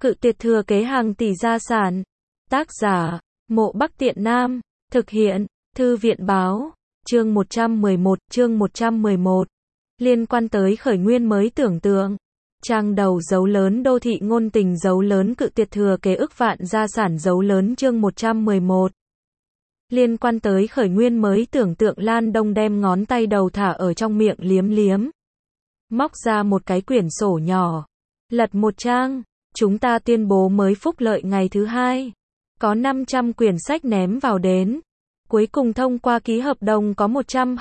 Cự tuyệt thừa kế hàng tỷ gia sản. Tác giả, Mộ Bắc Tiện Nam. Thực hiện, Thư viện báo. Chương 111. Liên quan tới khởi nguyên mới tưởng tượng. Trang đầu dấu lớn đô thị ngôn tình dấu lớn cự tuyệt thừa kế ức vạn gia sản dấu lớn chương 111. Liên quan tới khởi nguyên mới tưởng tượng Lan Đông đem ngón tay đầu thả ở trong miệng liếm liếm. Móc ra một cái quyển sổ nhỏ. Lật một trang. Chúng ta tuyên bố mới phúc lợi ngày thứ 2. Có 500 quyển sách ném vào đến. Cuối cùng thông qua ký hợp đồng có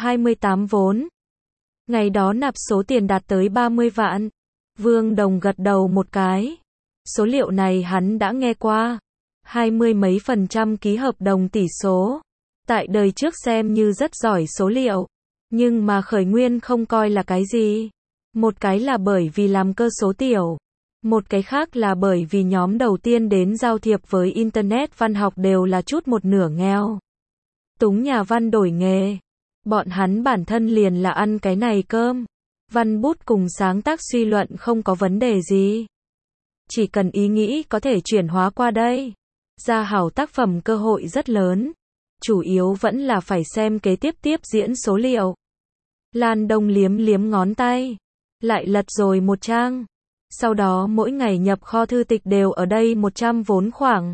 128 vốn. Ngày đó nạp số tiền đạt tới 30 vạn. Vương Đồng gật đầu một cái. Số liệu này hắn đã nghe qua. 20 mấy % ký hợp đồng tỷ số. Tại đời trước xem như rất giỏi số liệu. Nhưng mà khởi nguyên không coi là cái gì. Một cái là bởi vì làm cơ số tiểu. Một cái khác là bởi vì nhóm đầu tiên đến giao thiệp với Internet văn học đều là chút một nửa nghèo. Túng nhà văn đổi nghề. Bọn hắn bản thân liền là ăn cái này cơm. Văn bút cùng sáng tác suy luận không có vấn đề gì. Chỉ cần ý nghĩ có thể chuyển hóa qua đây. Ra hảo tác phẩm cơ hội rất lớn. Chủ yếu vẫn là phải xem kế tiếp diễn số liệu. Lan Đông liếm liếm ngón tay. Lại lật rồi một trang. Sau đó mỗi ngày nhập kho thư tịch đều ở đây 100 vốn khoảng.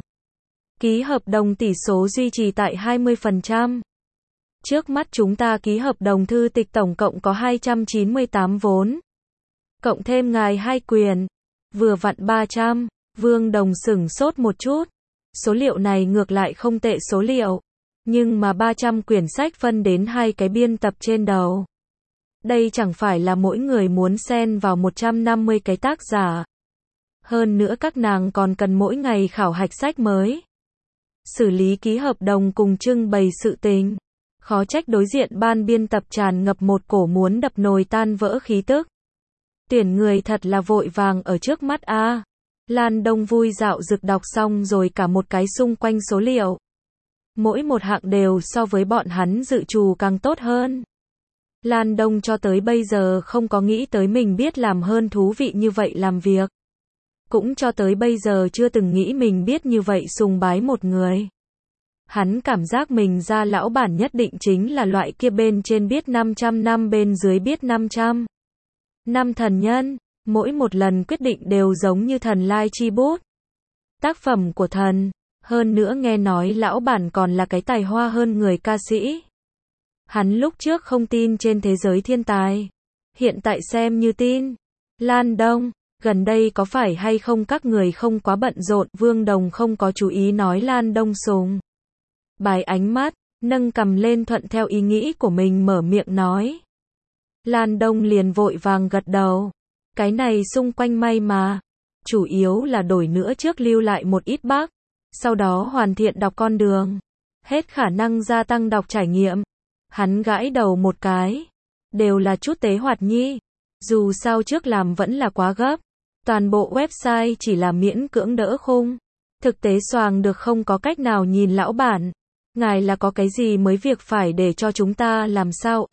Ký hợp đồng tỷ số duy trì tại 20%. Trước mắt chúng ta ký hợp đồng thư tịch tổng cộng có 298 vốn. Cộng thêm ngài 2 quyền. Vừa vặn 300. Vương Đồng sửng sốt một chút. Số liệu này ngược lại không tệ số liệu. Nhưng mà 300 quyển sách phân đến 2 cái biên tập trên đầu. Đây chẳng phải là mỗi người muốn xen vào 150 cái tác giả. Hơn nữa các nàng còn cần mỗi ngày khảo hạch sách mới. Xử lý ký hợp đồng cùng trưng bày sự tình. Khó trách đối diện ban biên tập tràn ngập một cổ muốn đập nồi tan vỡ khí tức. Tuyển người thật là vội vàng ở trước mắt a. Lan Đông vui dạo dực đọc xong rồi cả một cái xung quanh số liệu. Mỗi một hạng đều so với bọn hắn dự trù càng tốt hơn. Lan Đông cho tới bây giờ không có nghĩ tới mình biết làm hơn thú vị như vậy làm việc. Cũng cho tới bây giờ chưa từng nghĩ mình biết như vậy sùng bái một người. Hắn cảm giác mình ra lão bản nhất định chính là loại kia bên trên biết 500 năm bên dưới biết 500. Năm thần nhân, mỗi một lần quyết định đều giống như thần lai chi bút. Tác phẩm của thần, hơn nữa nghe nói lão bản còn là cái tài hoa hơn người ca sĩ. Hắn lúc trước không tin trên thế giới thiên tài. Hiện tại xem như tin. Lan Đông, gần đây có phải hay không các người không quá bận rộn? Vương Đồng không có chú ý nói Lan Đông sùng. Bài ánh mắt, nâng cầm lên thuận theo ý nghĩ của mình mở miệng nói. Lan Đông liền vội vàng gật đầu. Cái này xung quanh may mà. Chủ yếu là đổi nữa trước lưu lại một ít bác. Sau đó hoàn thiện đọc con đường. Hết khả năng gia tăng đọc trải nghiệm. Hắn gãi đầu một cái. Đều là chút tế hoạt nhi. Dù sao trước làm vẫn là quá gấp. Toàn bộ website chỉ là miễn cưỡng đỡ khung. Thực tế xoàng được không có cách nào nhìn lão bản. Ngài là có cái gì mới việc phải để cho chúng ta làm sao?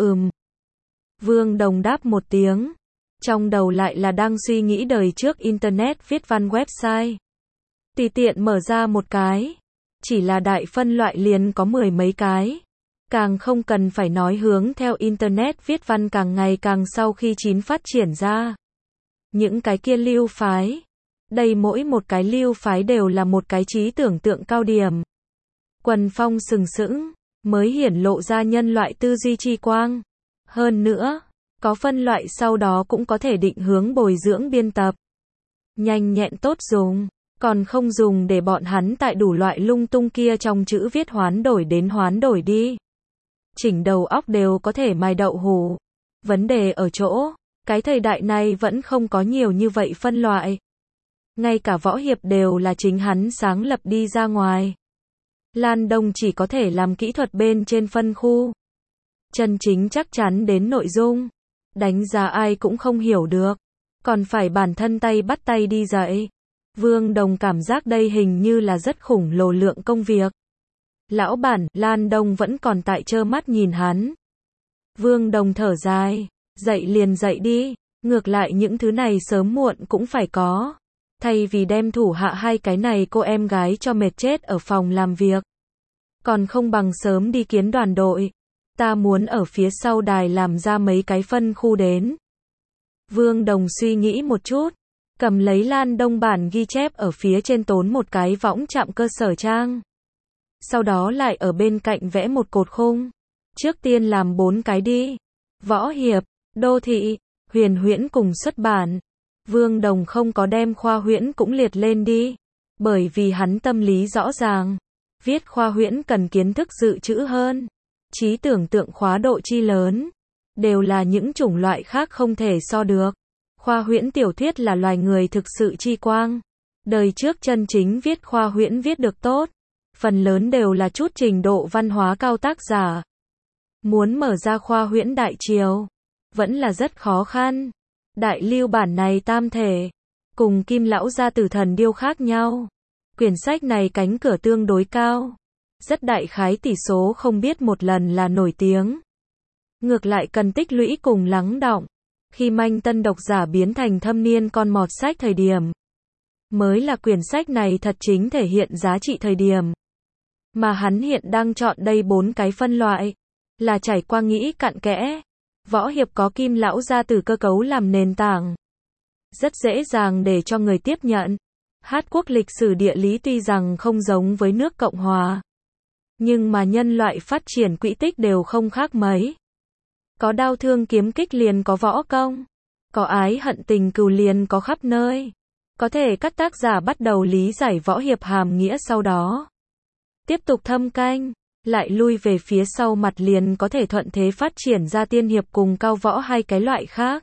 Vương Đồng đáp một tiếng. Trong đầu lại là đang suy nghĩ đời trước Internet viết văn website. Tùy tiện mở ra một cái. Chỉ là đại phân loại liền có 10 mấy cái. Càng không cần phải nói hướng theo Internet viết văn càng ngày càng sau khi chín phát triển ra. Những cái kia lưu phái. Đây mỗi một cái lưu phái đều là một cái trí tưởng tượng cao điểm. Quần phong sừng sững, mới hiển lộ ra nhân loại tư duy chi quang. Hơn nữa, có phân loại sau đó cũng có thể định hướng bồi dưỡng biên tập. Nhanh nhẹn tốt dùng, còn không dùng để bọn hắn tại đủ loại lung tung kia trong chữ viết hoán đổi đến hoán đổi đi. Chỉnh đầu óc đều có thể mài đậu hũ. Vấn đề ở chỗ, cái thời đại này vẫn không có nhiều như vậy phân loại. Ngay cả võ hiệp đều là chính hắn sáng lập đi ra ngoài. Lan Đông chỉ có thể làm kỹ thuật bên trên phân khu. Chân chính chắc chắn đến nội dung. Đánh giá ai cũng không hiểu được. Còn phải bản thân tay bắt tay đi dạy. Vương Đồng cảm giác đây hình như là rất khủng lồ lượng công việc. Lão bản, Lan Đông vẫn còn tại trơ mắt nhìn hắn. Vương Đồng thở dài. Dạy liền dạy đi. Ngược lại những thứ này sớm muộn cũng phải có. Thay vì đem thủ hạ hai cái này cô em gái cho mệt chết ở phòng làm việc, còn không bằng sớm đi kiến đoàn đội. Ta muốn ở phía sau đài làm ra mấy cái phân khu đến. Vương Đồng suy nghĩ một chút, cầm lấy Lan Đông bản ghi chép ở phía trên tốn một cái võng chạm cơ sở trang. Sau đó lại ở bên cạnh vẽ một cột khung. Trước tiên làm 4 cái đi. Võ hiệp, đô thị, huyền huyễn cùng xuất bản. Vương Đồng không có đem khoa huyễn cũng liệt lên đi. Bởi vì hắn tâm lý rõ ràng. Viết khoa huyễn cần kiến thức dự trữ hơn. Trí tưởng tượng khóa độ chi lớn. Đều là những chủng loại khác không thể so được. Khoa huyễn tiểu thuyết là loài người thực sự chi quang. Đời trước chân chính viết khoa huyễn viết được tốt. Phần lớn đều là chút trình độ văn hóa cao tác giả. Muốn mở ra khoa huyễn đại triều, vẫn là rất khó khăn. Đại lưu bản này tam thể, cùng Kim Lão gia tử thần điêu khác nhau. Quyển sách này cánh cửa tương đối cao. Rất đại khái tỷ số không biết một lần là nổi tiếng. Ngược lại cần tích lũy cùng lắng đọng. Khi manh tân độc giả biến thành thâm niên con mọt sách thời điểm, mới là quyển sách này thật chính thể hiện giá trị thời điểm. Mà hắn hiện đang chọn đây 4 cái phân loại, là trải qua nghĩ cặn kẽ. Võ hiệp có Kim Lão gia tử cơ cấu làm nền tảng, rất dễ dàng để cho người tiếp nhận. Hát quốc lịch sử địa lý tuy rằng không giống với nước Cộng Hòa, nhưng mà nhân loại phát triển quỹ tích đều không khác mấy. Có đao thương kiếm kích liền có võ công, có ái hận tình cừu liền có khắp nơi. Có thể các tác giả bắt đầu lý giải võ hiệp hàm nghĩa sau đó. Tiếp tục thâm canh, lại lui về phía sau mặt liền có thể thuận thế phát triển ra tiên hiệp cùng cao võ hai cái loại khác.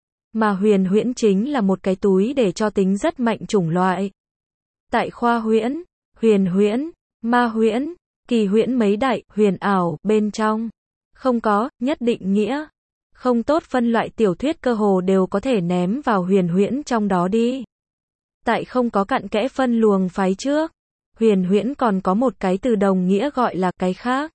Mà huyền huyễn chính là một cái túi để cho tính rất mạnh chủng loại. Tại khoa huyễn, huyền huyễn, ma huyễn, kỳ huyễn mấy đại, huyền ảo, bên trong. Không có, nhất định nghĩa. Không tốt phân loại tiểu thuyết cơ hồ đều có thể ném vào huyền huyễn trong đó đi. Tại không có cặn kẽ phân luồng phái trước. Huyền huyễn còn có một cái từ đồng nghĩa gọi là cái khác.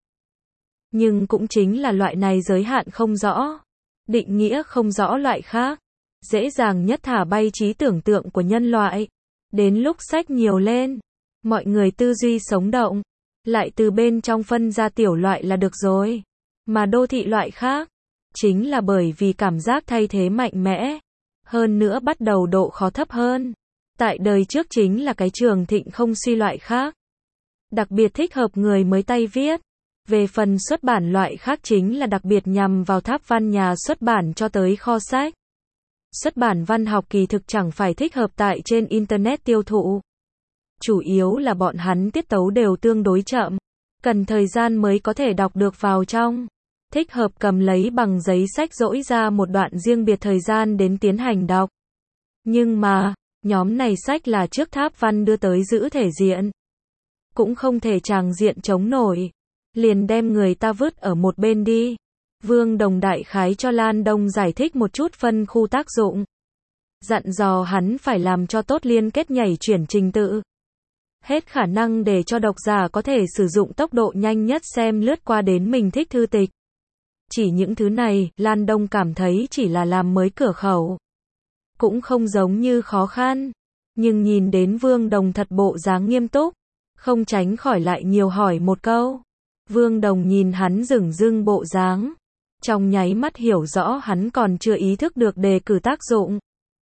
Nhưng cũng chính là loại này giới hạn không rõ. Định nghĩa không rõ loại khác. Dễ dàng nhất thả bay trí tưởng tượng của nhân loại. Đến lúc sách nhiều lên, mọi người tư duy sống động, lại từ bên trong phân ra tiểu loại là được rồi. Mà đô thị loại khác, chính là bởi vì cảm giác thay thế mạnh mẽ. Hơn nữa bắt đầu độ khó thấp hơn. Tại đời trước chính là cái trường thịnh không suy loại khác. Đặc biệt thích hợp người mới tay viết. Về phần xuất bản loại khác chính là đặc biệt nhằm vào tháp văn nhà xuất bản cho tới kho sách. Xuất bản văn học kỳ thực chẳng phải thích hợp tại trên Internet tiêu thụ. Chủ yếu là bọn hắn tiết tấu đều tương đối chậm. Cần thời gian mới có thể đọc được vào trong. Thích hợp cầm lấy bằng giấy sách dỗi ra một đoạn riêng biệt thời gian đến tiến hành đọc. Nhưng mà, nhóm này sách là trước tháp văn đưa tới giữ thể diện. Cũng không thể tràng diện chống nổi. Liền đem người ta vứt ở một bên đi. Vương Đồng đại khái cho Lan Đông giải thích một chút phân khu tác dụng. Dặn dò hắn phải làm cho tốt liên kết nhảy chuyển trình tự. Hết khả năng để cho độc giả có thể sử dụng tốc độ nhanh nhất xem lướt qua đến mình thích thư tịch. Chỉ những thứ này, Lan Đông cảm thấy chỉ là làm mới cửa khẩu. Cũng không giống như khó khăn. Nhưng nhìn đến Vương Đồng thật bộ dáng nghiêm túc, không tránh khỏi lại nhiều hỏi một câu. Vương Đồng nhìn hắn dửng dưng bộ dáng. Trong nháy mắt hiểu rõ hắn còn chưa ý thức được đề cử tác dụng.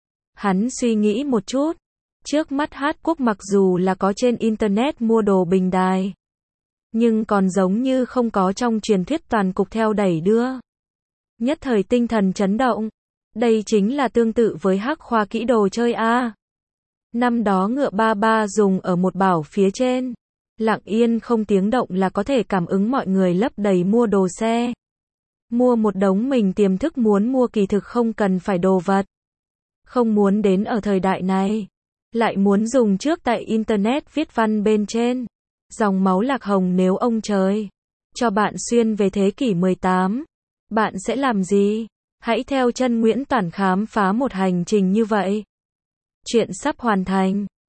Hắn suy nghĩ một chút. Trước mắt Hát quốc mặc dù là có trên Internet mua đồ bình đài, nhưng còn giống như không có trong truyền thuyết toàn cục theo đẩy đưa. Nhất thời tinh thần chấn động. Đây chính là tương tự với Hắc khoa kỹ đồ chơi A. Năm đó ngựa ba ba dùng ở một bảo phía trên. Lặng yên không tiếng động là có thể cảm ứng mọi người lấp đầy mua đồ xe. Mua một đống mình tiềm thức muốn mua kỳ thực không cần phải đồ vật. Không muốn đến ở thời đại này. Lại muốn dùng trước tại Internet viết văn bên trên. Dòng máu lạc hồng nếu ông trời cho bạn xuyên về thế kỷ 18. Bạn sẽ làm gì? Hãy theo chân Nguyễn Toản khám phá một hành trình như vậy. Chuyện sắp hoàn thành.